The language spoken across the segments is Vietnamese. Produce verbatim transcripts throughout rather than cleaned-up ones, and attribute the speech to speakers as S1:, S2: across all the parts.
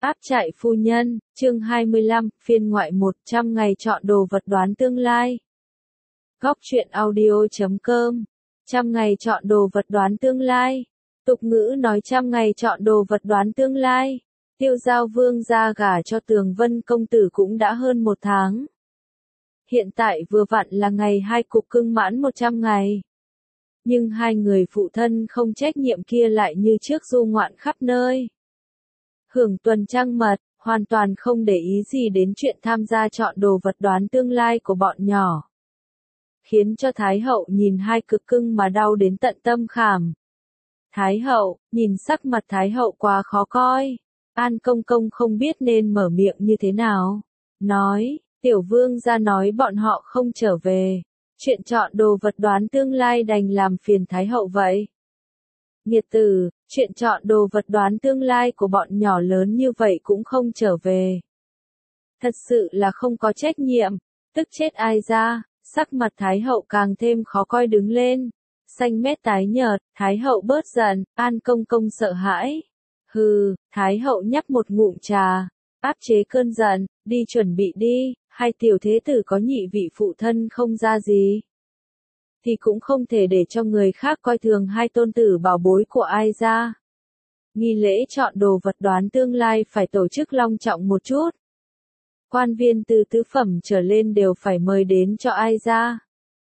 S1: Áp trại phu nhân, chương hai mươi lăm, phiên ngoại một trăm ngày chọn đồ vật đoán tương lai. Góc truyện audio chấm com. Trăm ngày chọn đồ vật đoán tương lai. Tục ngữ nói trăm ngày chọn đồ vật đoán tương lai. Tiêu Giao Vương ra gả cho Tường Vân công tử cũng đã hơn một tháng. Hiện tại vừa vặn là ngày hai cục cưng mãn một trăm ngày. Nhưng hai người phụ thân không trách nhiệm kia lại như trước du ngoạn khắp nơi. Hưởng tuần trăng mật, hoàn toàn không để ý gì đến chuyện tham gia chọn đồ vật đoán tương lai của bọn nhỏ. Khiến cho Thái hậu nhìn hai cực cưng mà đau đến tận tâm khảm. Thái hậu, nhìn sắc mặt Thái hậu quá khó coi. An công công không biết nên mở miệng như thế nào. Nói, tiểu vương ra nói bọn họ không trở về. Chuyện chọn đồ vật đoán tương lai đành làm phiền Thái hậu vậy. Nghiệt tử, chuyện chọn đồ vật đoán tương lai của bọn nhỏ lớn như vậy cũng không trở về. Thật sự là không có trách nhiệm, tức chết ai ra, sắc mặt Thái hậu càng thêm khó coi đứng lên. Xanh mét tái nhợt, Thái hậu bớt giận, An công công sợ hãi. Hừ, Thái hậu nhấp một ngụm trà, áp chế cơn giận, đi chuẩn bị đi, hai tiểu thế tử có nhị vị phụ thân không ra gì. Thì cũng không thể để cho người khác coi thường hai tôn tử bảo bối của ai ra. Nghi lễ chọn đồ vật đoán tương lai phải tổ chức long trọng một chút. Quan viên từ tứ phẩm trở lên đều phải mời đến cho ai ra.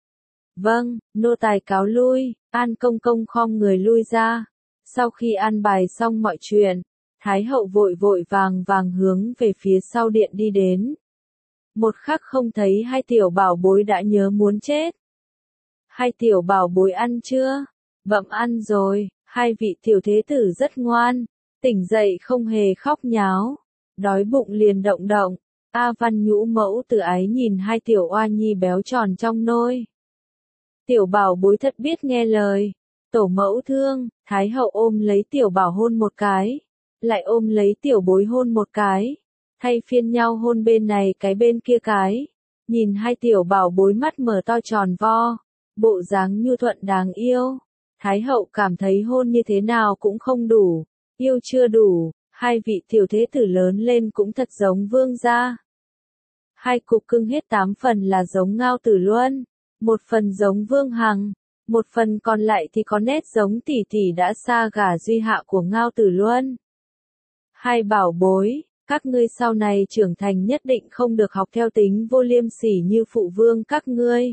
S1: Vâng, nô tài cáo lui, An công công khom người lui ra. Sau khi an bài xong mọi chuyện, Thái hậu vội vội vàng vàng hướng về phía sau điện đi đến. Một khắc không thấy hai tiểu bảo bối đã nhớ muốn chết. Hai tiểu bảo bối ăn chưa? Bậm ăn rồi, hai vị tiểu thế tử rất ngoan, tỉnh dậy không hề khóc nháo, đói bụng liền động động. A Văn Nhũ mẫu từ ái nhìn hai tiểu oa nhi béo tròn trong nôi. Tiểu bảo bối thật biết nghe lời, tổ mẫu thương, Thái hậu ôm lấy tiểu bảo hôn một cái, lại ôm lấy tiểu bối hôn một cái, thay phiên nhau hôn bên này cái bên kia cái, nhìn hai tiểu bảo bối mắt mở to tròn vo. Bộ dáng nhu thuận đáng yêu. Thái hậu cảm thấy hôn như thế nào cũng không đủ, yêu chưa đủ, hai vị tiểu thế tử lớn lên cũng thật giống vương gia. Hai cục cưng hết tám phần là giống Ngao Tử Luân, một phần giống Vương Hằng, một phần còn lại thì có nét giống tỷ tỷ đã xa gả duy hạ của Ngao Tử Luân. Hai bảo bối, các ngươi sau này trưởng thành nhất định không được học theo tính vô liêm sỉ như phụ vương các ngươi.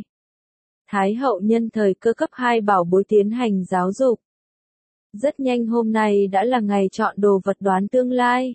S1: Thái hậu nhân thời cơ cấp hai bảo bối tiến hành giáo dục. Rất nhanh hôm nay đã là ngày chọn đồ vật đoán tương lai.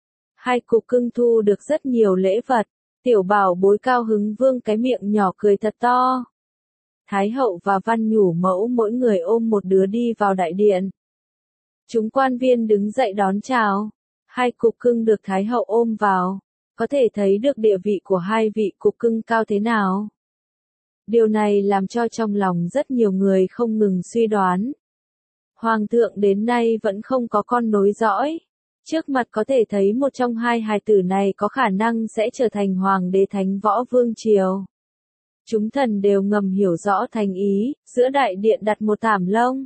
S1: Hai cục cưng thu được rất nhiều lễ vật, tiểu bảo bối cao hứng vương cái miệng nhỏ cười thật to. Thái hậu và Văn Nhũ mẫu mỗi người ôm một đứa đi vào đại điện. Chúng quan viên đứng dậy đón chào. Hai cục cưng được Thái hậu ôm vào, có thể thấy được địa vị của hai vị cục cưng cao thế nào. Điều này làm cho trong lòng rất nhiều người không ngừng suy đoán. Hoàng thượng đến nay vẫn không có con nối dõi. Trước mặt có thể thấy một trong hai hài tử này có khả năng sẽ trở thành hoàng đế Thánh Võ Vương Triều. Chúng thần đều ngầm hiểu rõ thành ý, giữa đại điện đặt một thảm lông.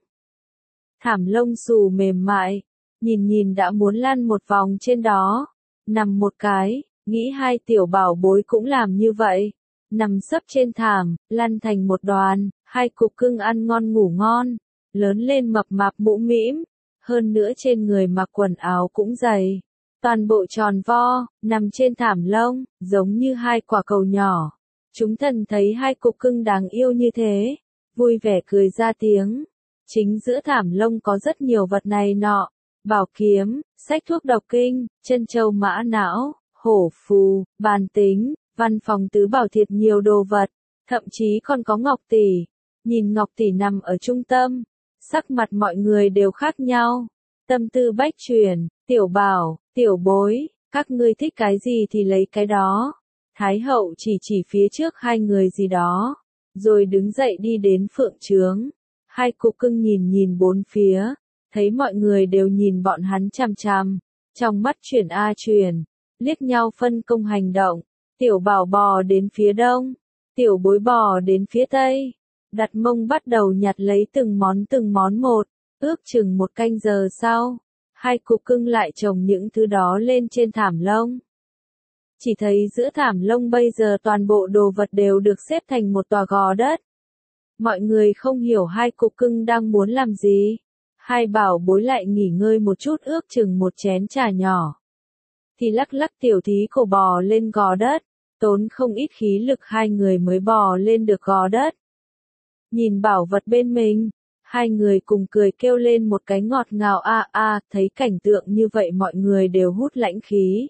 S1: Thảm lông xù mềm mại, nhìn nhìn đã muốn lăn một vòng trên đó. Nằm một cái, nghĩ hai tiểu bảo bối cũng làm như vậy. Nằm sấp trên thảm, lăn thành một đoàn, hai cục cưng ăn ngon ngủ ngon, lớn lên mập mạp mũm mĩm, hơn nữa trên người mặc quần áo cũng dày, toàn bộ tròn vo, nằm trên thảm lông, giống như hai quả cầu nhỏ. Chúng thần thấy hai cục cưng đáng yêu như thế, vui vẻ cười ra tiếng. Chính giữa thảm lông có rất nhiều vật này nọ, bảo kiếm, sách thuốc độc kinh, chân châu mã não, hổ phù, bàn tính. Văn phòng tứ bảo thiệt nhiều đồ vật, thậm chí còn có ngọc tỷ. Nhìn ngọc tỷ nằm ở trung tâm, sắc mặt mọi người đều khác nhau. Tâm tư bách chuyển, tiểu bảo, tiểu bối, các ngươi thích cái gì thì lấy cái đó. Thái hậu chỉ chỉ phía trước hai người gì đó, rồi đứng dậy đi đến phượng trướng. Hai cục cưng nhìn nhìn bốn phía, thấy mọi người đều nhìn bọn hắn chằm chằm, trong mắt chuyển a chuyển, liếc nhau phân công hành động. Tiểu bảo bò đến phía đông, tiểu bối bò đến phía tây, đặt mông bắt đầu nhặt lấy từng món từng món một, ước chừng một canh giờ sau, Hai cục cưng lại chồng những thứ đó lên trên thảm lông. Chỉ thấy giữa thảm lông bây giờ toàn bộ đồ vật đều được xếp thành một tòa gò đất. Mọi người không hiểu hai cục cưng đang muốn làm gì. Hai bảo bối lại nghỉ ngơi một chút ước chừng một chén trà nhỏ. Thì lắc lắc tiểu thí cổ bò lên gò đất, tốn không ít khí lực hai người mới bò lên được gò đất. Nhìn bảo vật bên mình, hai người cùng cười kêu lên một cái ngọt ngào a a, thấy cảnh tượng như vậy mọi người đều hút lãnh khí.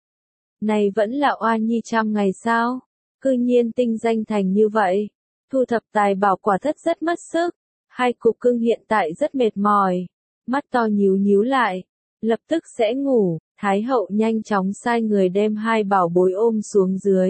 S1: Này vẫn là oa nhi trăm ngày sao? Cư nhiên tinh danh thành như vậy. Thu thập tài bảo quả thất rất mất sức. Hai cục cưng hiện tại rất mệt mỏi. Mắt to nhíu nhíu lại. Lập tức sẽ ngủ. Thái hậu nhanh chóng sai người đem hai bảo bối ôm xuống dưới.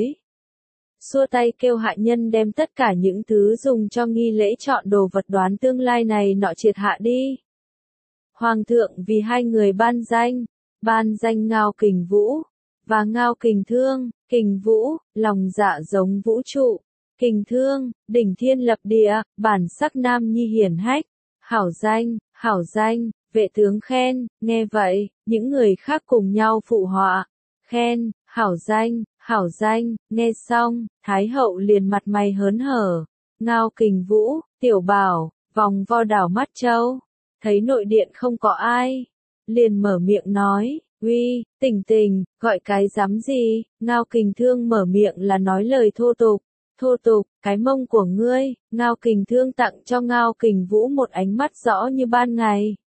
S1: Xua tay kêu hạ nhân đem tất cả những thứ dùng cho nghi lễ chọn đồ vật đoán tương lai này nọ triệt hạ đi. Hoàng thượng vì hai người ban danh. Ban danh Ngao Kình Vũ. Và Ngao Kình Thương. Kình Vũ, lòng dạ giống vũ trụ. Kình Thương, đỉnh thiên lập địa, bản sắc nam nhi hiển hách. Hảo danh, hảo danh, vệ tướng khen, nghe vậy, những người khác cùng nhau phụ họa. Khen, hảo danh, hảo danh, nghe xong, Thái hậu liền mặt mày hớn hở. Ngao Kình Vũ, tiểu bảo, vòng vo đảo mắt châu. Thấy nội điện không có ai. Liền mở miệng nói. Uy, Tình Tình, gọi cái dám gì? Ngao Kình Thương mở miệng là nói lời thô tục. Thô tục, cái mông của ngươi. Ngao Kình Thương tặng cho Ngao Kình Vũ một ánh mắt rõ như ban ngày.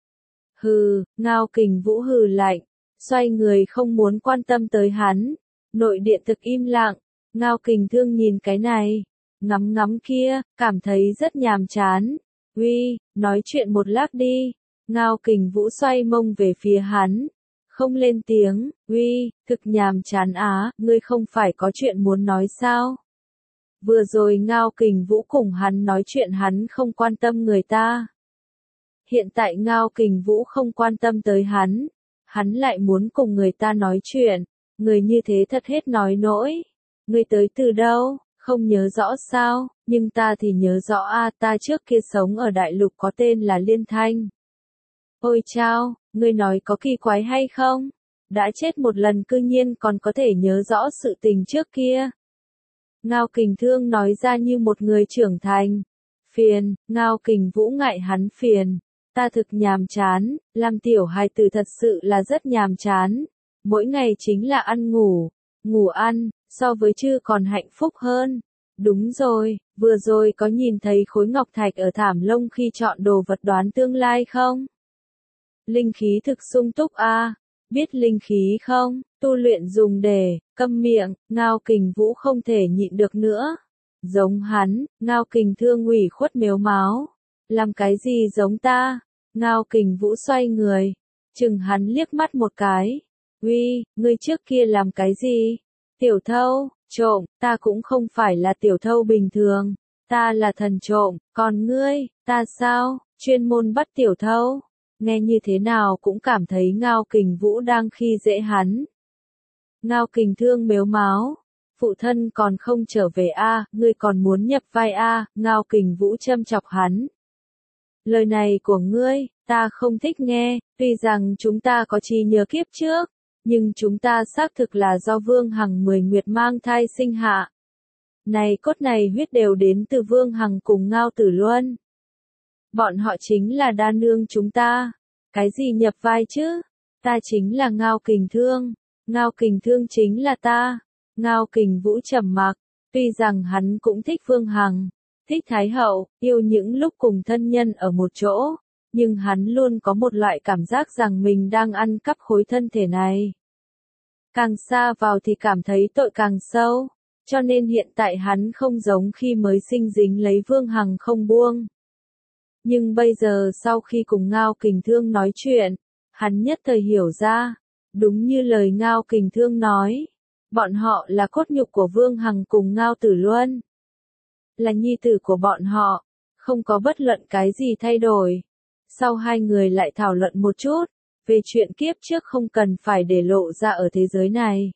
S1: Hừ, Ngao Kình Vũ hừ lạnh, xoay người không muốn quan tâm tới hắn. Nội điện thực im lặng, Ngao Kình Thương nhìn cái này, ngắm ngắm kia, cảm thấy rất nhàm chán. Uy, nói chuyện một lát đi. Ngao Kình Vũ xoay mông về phía hắn. Không lên tiếng. Uy, thực nhàm chán á, ngươi không phải có chuyện muốn nói sao? Vừa rồi Ngao Kình Vũ cùng hắn nói chuyện hắn không quan tâm người ta. Hiện tại Ngao Kình Vũ không quan tâm tới hắn. Hắn lại muốn cùng người ta nói chuyện. Người như thế thật hết nói nỗi. Ngươi tới từ đâu? Không nhớ rõ sao? Nhưng ta thì nhớ rõ a, ta trước kia sống ở đại lục có tên là Liên Thanh. Ôi chao, ngươi nói có kỳ quái hay không? Đã chết một lần cư nhiên còn có thể nhớ rõ sự tình trước kia. Ngao Kình Thương nói ra như một người trưởng thành. Phiền, Ngao Kình Vũ ngại hắn phiền. Ta thực nhàm chán, làm tiểu hài tử thật sự là rất nhàm chán. Mỗi ngày chính là ăn ngủ, ngủ ăn, so với chư còn hạnh phúc hơn. Đúng rồi, vừa rồi có nhìn thấy khối ngọc thạch ở thảm lông khi chọn đồ vật đoán tương lai không? Linh khí thực sung túc a, à? Biết linh khí không? Tu luyện dùng để, câm miệng, Ngao Kình Vũ không thể nhịn được nữa. Giống hắn, Ngao Kình Thương ủy khuất mếu máo. Làm cái gì giống ta? Ngao Kình Vũ xoay người, chừng hắn liếc mắt một cái. Uy, ngươi trước kia làm cái gì? Tiểu thâu, trộm, ta cũng không phải là tiểu thâu bình thường. Ta là thần trộm, còn ngươi, ta sao? Chuyên môn bắt tiểu thâu. Nghe như thế nào cũng cảm thấy Ngao Kình Vũ đang khi dễ hắn. Ngao Kình Thương mếu máo. Phụ thân còn không trở về a, à, ngươi còn muốn nhập vai a, à, Ngao Kình Vũ châm chọc hắn. Lời này của ngươi, ta không thích nghe, tuy rằng chúng ta có trí nhớ kiếp trước, nhưng chúng ta xác thực là do Vương Hằng mười nguyệt mang thai sinh hạ. Này cốt này huyết đều đến từ Vương Hằng cùng Ngao Tử Luân. Bọn họ chính là đa nương chúng ta. Cái gì nhập vai chứ? Ta chính là Ngao Kình Thương. Ngao Kình Thương chính là ta. Ngao Kình Vũ trầm mặc, tuy rằng hắn cũng thích Vương Hằng, thích Thái Hậu, yêu những lúc cùng thân nhân ở một chỗ, nhưng hắn luôn có một loại cảm giác rằng mình đang ăn cắp khối thân thể này. Càng xa vào thì cảm thấy tội càng sâu, cho nên hiện tại hắn không giống khi mới sinh dính lấy Vương Hằng không buông. Nhưng bây giờ sau khi cùng Ngao Kình Thương nói chuyện, hắn nhất thời hiểu ra, đúng như lời Ngao Kình Thương nói, bọn họ là cốt nhục của Vương Hằng cùng Ngao Tử Luân. Là nhi tử của bọn họ, không có bất luận cái gì thay đổi. Sau hai người lại thảo luận một chút, về chuyện kiếp trước không cần phải để lộ ra ở thế giới này.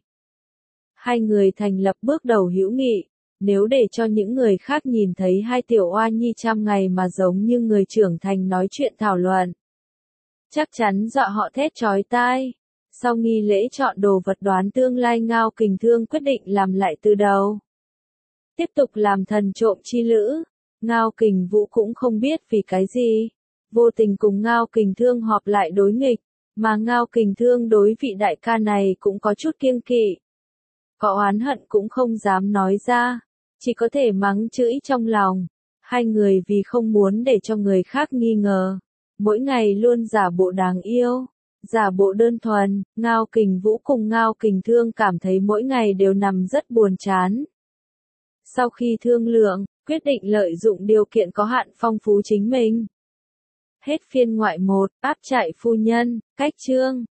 S1: Hai người thành lập bước đầu hữu nghị, nếu để cho những người khác nhìn thấy hai tiểu oa nhi trăm ngày mà giống như người trưởng thành nói chuyện thảo luận. chắc chắn dọa họ thét chói tai. Sau nghi lễ chọn đồ vật đoán tương lai, Ngao Kình Thương quyết định làm lại từ đầu. Tiếp tục làm thần trộm chi lữ. Ngao Kình Vũ cũng không biết vì cái gì, vô tình cùng Ngao Kình Thương họp lại đối nghịch, mà Ngao Kình Thương đối vị đại ca này cũng có chút kiêng kỵ. Có oán hận cũng không dám nói ra, chỉ có thể mắng chửi trong lòng. Hai người vì không muốn để cho người khác nghi ngờ, mỗi ngày luôn giả bộ đáng yêu, giả bộ đơn thuần. Ngao Kình Vũ cùng Ngao Kình Thương cảm thấy mỗi ngày đều nằm rất buồn chán. Sau khi thương lượng, quyết định lợi dụng điều kiện có hạn phong phú chính mình. Hết phiên ngoại một, áp trại phu nhân, cách chương.